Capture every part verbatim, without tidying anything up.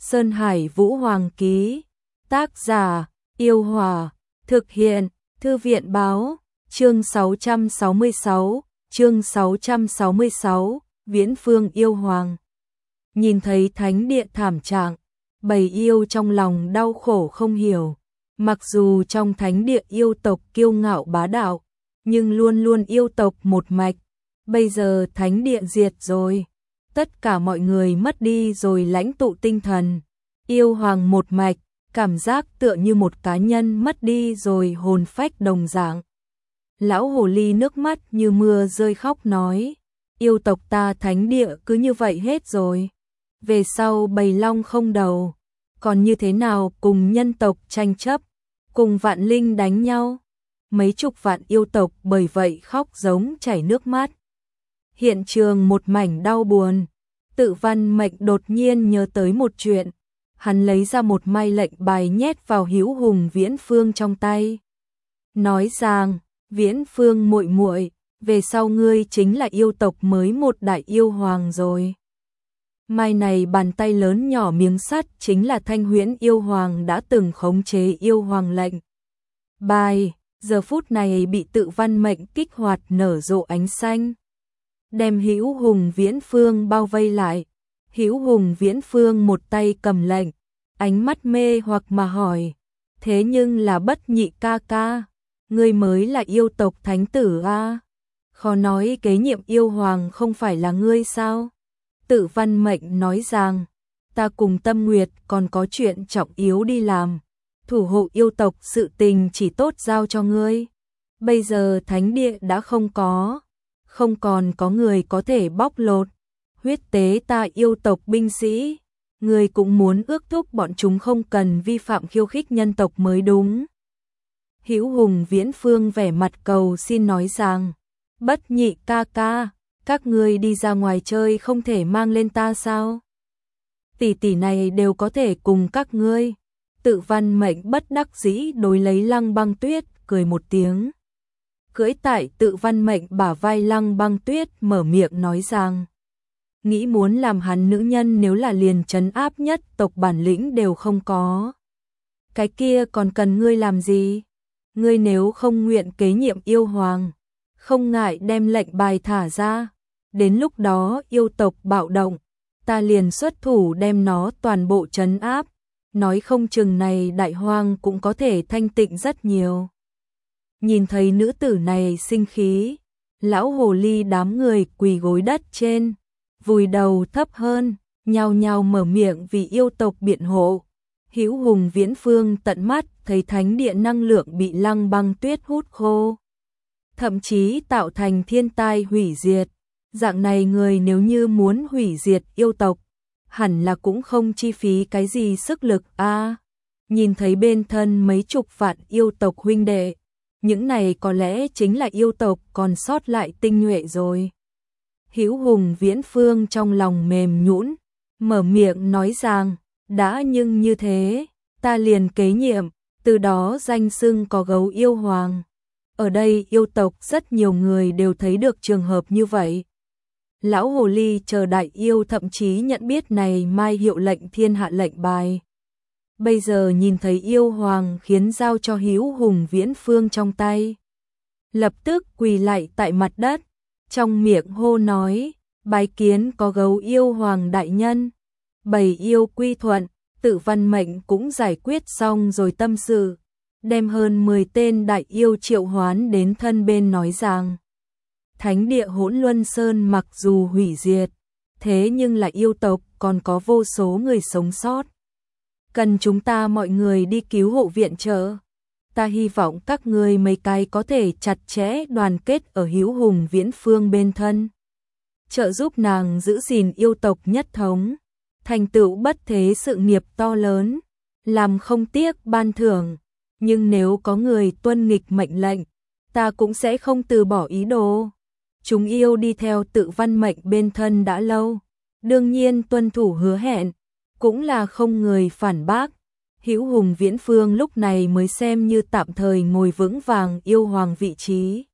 Sơn Hải Vũ Hoàng ký. Tác giả: Yêu Hòa. Thực hiện: Thư viện báo. Chương sáu trăm sáu mươi sáu. Chương sáu trăm sáu mươi sáu. Viễn Phương yêu hoàng. Nhìn thấy thánh địa thảm trạng, bầy yêu trong lòng đau khổ không hiểu. Mặc dù trong thánh địa yêu tộc kiêu ngạo bá đạo, nhưng luôn luôn yêu tộc một mạch. Bây giờ thánh địa diệt rồi, tất cả mọi người mất đi rồi lãnh tụ tinh thần. Yêu hoàng một mạch, cảm giác tựa như một cá nhân mất đi rồi hồn phách đồng dạng. Lão hồ ly nước mắt như mưa rơi khóc nói, yêu tộc ta thánh địa cứ như vậy hết rồi. Về sau bầy long không đầu, còn như thế nào cùng nhân tộc tranh chấp, cùng vạn linh đánh nhau. Mấy chục vạn yêu tộc bởi vậy khóc giống chảy nước mắt. Hiện trường một mảnh đau buồn. Tự Văn Mệnh đột nhiên nhớ tới một chuyện. Hắn lấy ra một mai lệnh bài nhét vào Hữu Hùng Viễn Phương trong tay. Nói rằng, Viễn Phương muội muội, về sau ngươi chính là yêu tộc mới một đại yêu hoàng rồi. Mai này bàn tay lớn nhỏ miếng sắt chính là Thanh Huyễn yêu hoàng đã từng khống chế yêu hoàng lệnh bài, giờ phút này bị Tự Văn Mệnh kích hoạt nở rộ ánh xanh, đem Hữu Hùng Viễn Phương bao vây lại. Hữu Hùng Viễn Phương một tay cầm lệnh, ánh mắt mê hoặc mà hỏi, thế nhưng là Bất Nhị ca ca, ngươi mới là yêu tộc thánh tử a? Khó nói kế nhiệm yêu hoàng không phải là ngươi sao? Tự Văn Mệnh nói rằng, ta cùng Tâm Nguyệt còn có chuyện trọng yếu đi làm, thủ hộ yêu tộc sự tình chỉ tốt giao cho ngươi. Bây giờ thánh địa đã không có, không còn có người có thể bóc lột, huyết tế ta yêu tộc binh sĩ, ngươi cũng muốn ước thúc bọn chúng không cần vi phạm khiêu khích nhân tộc mới đúng. Hữu Hùng Viễn Phương vẻ mặt cầu xin nói rằng, Bất Nhị ca ca, các ngươi đi ra ngoài chơi không thể mang lên ta sao? Tỷ tỷ này đều có thể cùng các ngươi. Tự Văn Mệnh bất đắc dĩ đối lấy Lăng Băng Tuyết, cười một tiếng. Cưỡi tại Tự Văn Mệnh bả vai Lăng Băng Tuyết mở miệng nói rằng, nghĩ muốn làm hắn nữ nhân nếu là liền trấn áp nhất tộc bản lĩnh đều không có. Cái kia còn cần ngươi làm gì? Ngươi nếu không nguyện kế nhiệm yêu hoàng, không ngại đem lệnh bài thả ra, đến lúc đó yêu tộc bạo động, ta liền xuất thủ đem nó toàn bộ trấn áp, nói không chừng này đại hoang cũng có thể thanh tịnh rất nhiều. Nhìn thấy nữ tử này sinh khí, lão hồ ly đám người quỳ gối đất trên, vùi đầu thấp hơn, nhao nhao mở miệng vì yêu tộc biện hộ. Hữu Hùng Viễn Phương tận mắt thấy thánh địa năng lượng bị Lăng Băng Tuyết hút khô, thậm chí tạo thành thiên tai hủy diệt. Dạng này người nếu như muốn hủy diệt yêu tộc, hẳn là cũng không chi phí cái gì sức lực a. À, nhìn thấy bên thân mấy chục vạn yêu tộc huynh đệ, những này có lẽ chính là yêu tộc còn sót lại tinh nhuệ rồi. Hữu Hùng Viễn Phương trong lòng mềm nhũn, mở miệng nói rằng, đã nhưng như thế, ta liền kế nhiệm, từ đó danh xưng có gấu yêu hoàng. Ở đây yêu tộc rất nhiều người đều thấy được trường hợp như vậy. Lão hồ ly chờ đại yêu thậm chí nhận biết này mai hiệu lệnh thiên hạ lệnh bài. Bây giờ nhìn thấy yêu hoàng khiến giao cho Hữu Hùng Viễn Phương trong tay, lập tức quỳ lại tại mặt đất, trong miệng hô nói, bái kiến có gấu yêu hoàng đại nhân. Bầy yêu quy thuận, Tự Văn Mệnh cũng giải quyết xong rồi tâm sự, đem hơn mười tên đại yêu triệu hoán đến thân bên nói rằng, thánh địa Hỗn Luân Sơn mặc dù hủy diệt, thế nhưng là yêu tộc còn có vô số người sống sót. Cần chúng ta mọi người đi cứu hộ viện trợ. Ta hy vọng các ngươi mấy cái có thể chặt chẽ đoàn kết ở Hữu Hùng Viễn Phương bên thân, trợ giúp nàng giữ gìn yêu tộc nhất thống, thành tựu bất thế sự nghiệp to lớn, làm không tiếc ban thưởng. Nhưng nếu có người tuân nghịch mệnh lệnh, ta cũng sẽ không từ bỏ ý đồ. Chúng yêu đi theo Tự Văn Mệnh bên thân đã lâu, đương nhiên tuân thủ hứa hẹn, cũng là không người phản bác. Hữu Hùng Viễn Phương lúc này mới xem như tạm thời ngồi vững vàng yêu hoàng vị trí.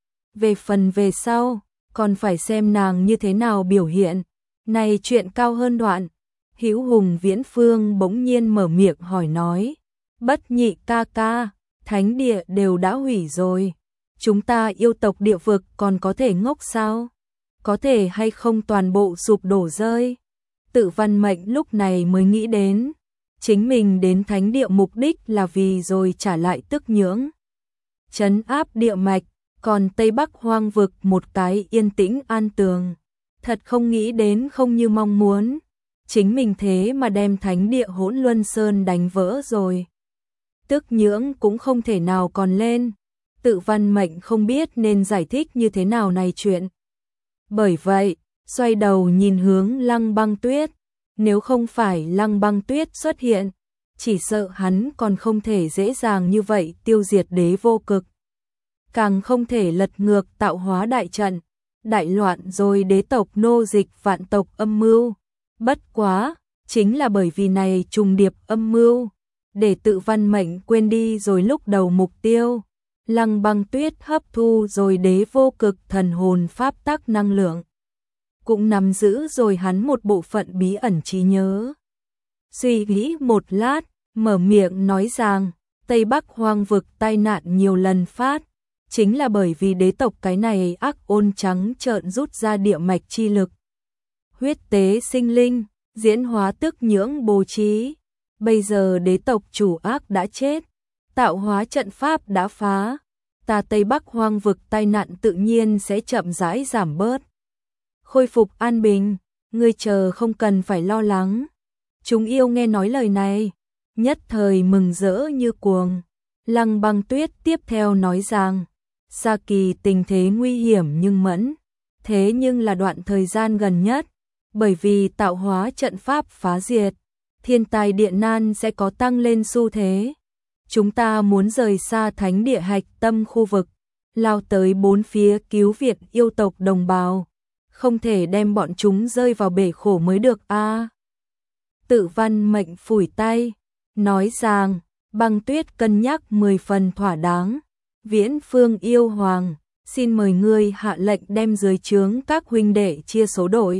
Về phần về sau, còn phải xem nàng như thế nào biểu hiện. Này chuyện cao hơn đoạn. Hữu Hùng Viễn Phương bỗng nhiên mở miệng hỏi nói, Bất Nhị ca ca, thánh địa đều đã hủy rồi, chúng ta yêu tộc địa vực còn có thể ngốc sao? Có thể hay không toàn bộ sụp đổ rơi? Tự Văn Mệnh lúc này mới nghĩ đến, chính mình đến thánh địa mục đích là vì rồi trả lại Tức Nhưỡng, trấn áp địa mạch, còn Tây Bắc hoang vực một cái yên tĩnh an tường. Thật không nghĩ đến không như mong muốn, chính mình thế mà đem thánh địa Hỗn Luân Sơn đánh vỡ rồi. Tức Nhưỡng cũng không thể nào còn lên, Tự Văn Mệnh không biết nên giải thích như thế nào này chuyện. Bởi vậy, xoay đầu nhìn hướng Lăng Băng Tuyết, nếu không phải Lăng Băng Tuyết xuất hiện, chỉ sợ hắn còn không thể dễ dàng như vậy tiêu diệt đế vô cực. Càng không thể lật ngược tạo hóa đại trận, đại loạn rồi đế tộc nô dịch vạn tộc âm mưu. Bất quá, chính là bởi vì này trùng điệp âm mưu, để Tự Văn Mệnh quên đi rồi lúc đầu mục tiêu. Lăng Băng Tuyết hấp thu rồi đế vô cực thần hồn pháp tắc năng lượng, cũng nắm giữ rồi hắn một bộ phận bí ẩn trí nhớ. Suy nghĩ một lát, mở miệng nói rằng, Tây Bắc hoang vực tai nạn nhiều lần phát, chính là bởi vì đế tộc cái này ác ôn trắng trợn rút ra địa mạch chi lực. Huyết tế sinh linh, diễn hóa Tức Nhưỡng bố trí. Bây giờ đế tộc chủ ác đã chết, tạo hóa trận pháp đã phá, ta Tây Bắc hoang vực tai nạn tự nhiên sẽ chậm rãi giảm bớt. Khôi phục an bình, ngươi chờ không cần phải lo lắng. Chúng yêu nghe nói lời này, nhất thời mừng rỡ như cuồng. Lăng Băng Tuyết tiếp theo nói rằng, Sa Kỳ tình thế nguy hiểm nhưng mẫn, thế nhưng là đoạn thời gian gần nhất, bởi vì tạo hóa trận pháp phá diệt, thiên tài địa nan sẽ có tăng lên xu thế. Chúng ta muốn rời xa thánh địa hạch tâm khu vực, lao tới bốn phía cứu viện yêu tộc đồng bào, không thể đem bọn chúng rơi vào bể khổ mới được a. À, Tự Văn Mệnh phủi tay, nói rằng, Băng Tuyết cân nhắc mười phần thỏa đáng. Viễn Phương yêu hoàng, xin mời ngươi hạ lệnh đem dưới trướng các huynh đệ chia số đội,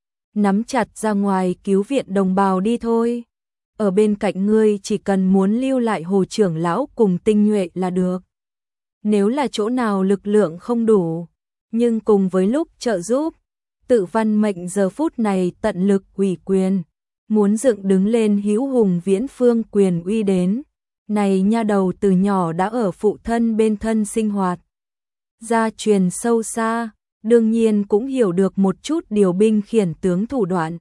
nắm chặt ra ngoài cứu viện đồng bào đi thôi. Ở bên cạnh ngươi chỉ cần muốn lưu lại Hồ trưởng lão cùng tinh nhuệ là được. Nếu là chỗ nào lực lượng không đủ, nhưng cùng với lúc trợ giúp, Tự Văn Mệnh giờ phút này tận lực ủy quyền, muốn dựng đứng lên Hữu Hùng Viễn Phương quyền uy đến. Này nha đầu từ nhỏ đã ở phụ thân bên thân sinh hoạt, gia truyền sâu xa, đương nhiên cũng hiểu được một chút điều binh khiển tướng thủ đoạn.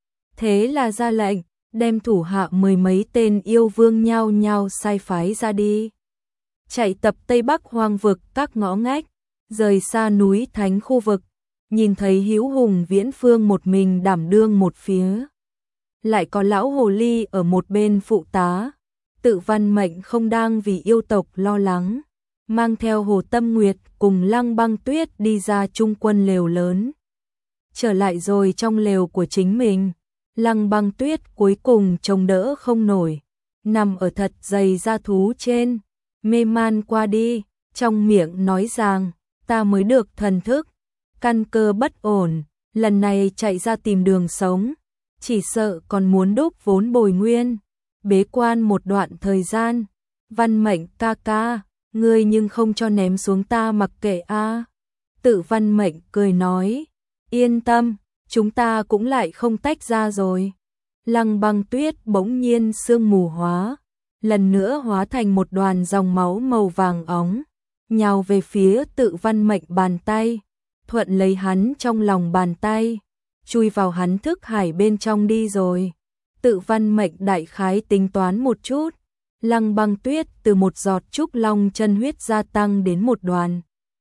Thế là ra lệnh, đem thủ hạ mười mấy tên yêu vương nhao nhao sai phái ra đi. Chạy tập Tây Bắc hoang vực các ngõ ngách, rời xa núi thánh khu vực, nhìn thấy Hữu Hùng Viễn Phương một mình đảm đương một phía. Lại có lão hồ ly ở một bên phụ tá. Tự Văn Mệnh không đang vì yêu tộc lo lắng, mang theo Hồ Tâm Nguyệt cùng Lăng Băng Tuyết đi ra trung quân lều lớn. Trở lại rồi trong lều của chính mình, Lăng Băng Tuyết cuối cùng chống đỡ không nổi, nằm ở thật dày da thú trên, mê man qua đi, trong miệng nói rằng, ta mới được thần thức, căn cơ bất ổn, lần này chạy ra tìm đường sống, chỉ sợ còn muốn đúc vốn bồi nguyên. Bế quan một đoạn thời gian, Văn Mệnh ca ca, ngươi nhưng không cho ném xuống ta mặc kệ a. À. Tự Văn Mệnh cười nói, yên tâm, chúng ta cũng lại không tách ra rồi. Lăng Băng Tuyết bỗng nhiên sương mù hóa, lần nữa hóa thành một đoàn dòng máu màu vàng óng, nhào về phía Tự Văn Mệnh bàn tay, thuận lấy hắn trong lòng bàn tay, chui vào hắn thức hải bên trong đi rồi. Tự Văn Mệnh đại khái tính toán một chút, Lăng Băng Tuyết từ một giọt trúc long chân huyết gia tăng đến một đoàn,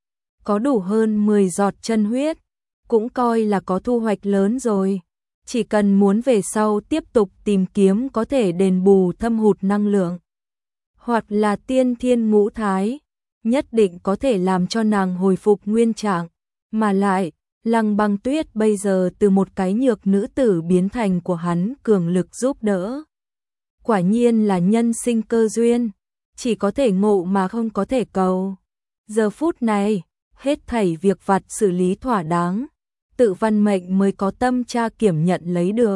có đủ hơn mười giọt chân huyết, cũng coi là có thu hoạch lớn rồi. Chỉ cần muốn về sau tiếp tục tìm kiếm có thể đền bù thâm hụt năng lượng, hoặc là tiên thiên ngũ thái, nhất định có thể làm cho nàng hồi phục nguyên trạng, mà lại Lăng Băng Tuyết bây giờ từ một cái nhược nữ tử biến thành của hắn cường lực giúp đỡ. Quả nhiên là nhân sinh cơ duyên, chỉ có thể ngộ mà không có thể cầu. Giờ phút này, hết thảy việc vặt xử lý thỏa đáng, Tự Văn Mệnh mới có tâm tra kiểm nhận lấy được.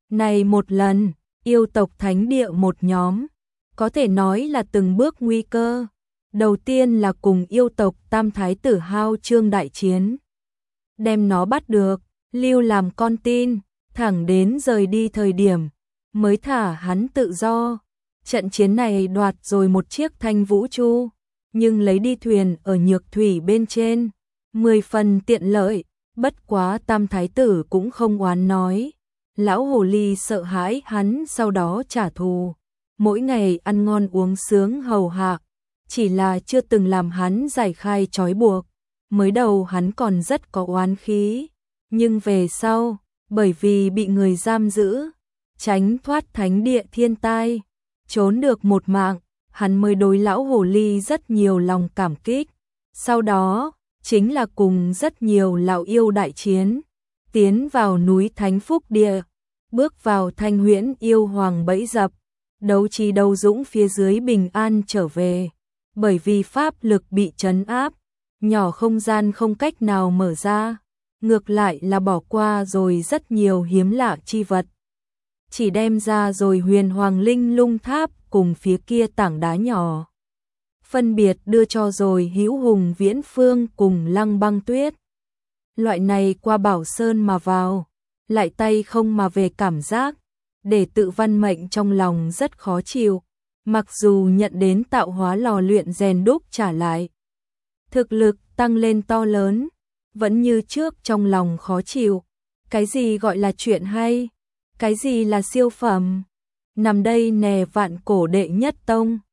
Này một lần, yêu tộc thánh địa một nhóm, có thể nói là từng bước nguy cơ. Đầu tiên là cùng yêu tộc Tam Thái tử Hao Trương đại chiến. Đem nó bắt được, lưu làm con tin, thẳng đến rời đi thời điểm, mới thả hắn tự do. Trận chiến này đoạt rồi một chiếc Thanh Vũ Chu, nhưng lấy đi thuyền ở nhược thủy bên trên, mười phần tiện lợi, bất quá Tam Thái tử cũng không oán nói. Lão hồ ly sợ hãi hắn sau đó trả thù, mỗi ngày ăn ngon uống sướng hầu hạ, chỉ là chưa từng làm hắn giải khai trói buộc. Mới đầu hắn còn rất có oán khí, nhưng về sau, bởi vì bị người giam giữ, tránh thoát thánh địa thiên tai, trốn được một mạng, hắn mới đối lão hồ ly rất nhiều lòng cảm kích. Sau đó, chính là cùng rất nhiều lão yêu đại chiến, tiến vào núi Thánh Phúc Địa, bước vào Thanh Huyễn yêu hoàng bẫy dập, đấu trí đấu dũng phía dưới bình an trở về. Bởi vì pháp lực bị trấn áp, nhỏ không gian không cách nào mở ra, ngược lại là bỏ qua rồi rất nhiều hiếm lạ chi vật. Chỉ đem ra rồi huyền hoàng linh lung tháp cùng phía kia tảng đá nhỏ. Phân biệt đưa cho rồi Hữu Hùng Viễn Phương cùng Lăng Băng Tuyết. Loại này qua bảo sơn mà vào, lại tay không mà về cảm giác, để tự văn mệnh trong lòng rất khó chịu. Mặc dù nhận đến tạo hóa lò luyện rèn đúc trả lại, thực lực tăng lên to lớn, vẫn như trước trong lòng khó chịu. Cái gì gọi là chuyện hay? Cái gì là siêu phẩm? Nằm đây nè vạn cổ đệ nhất tông.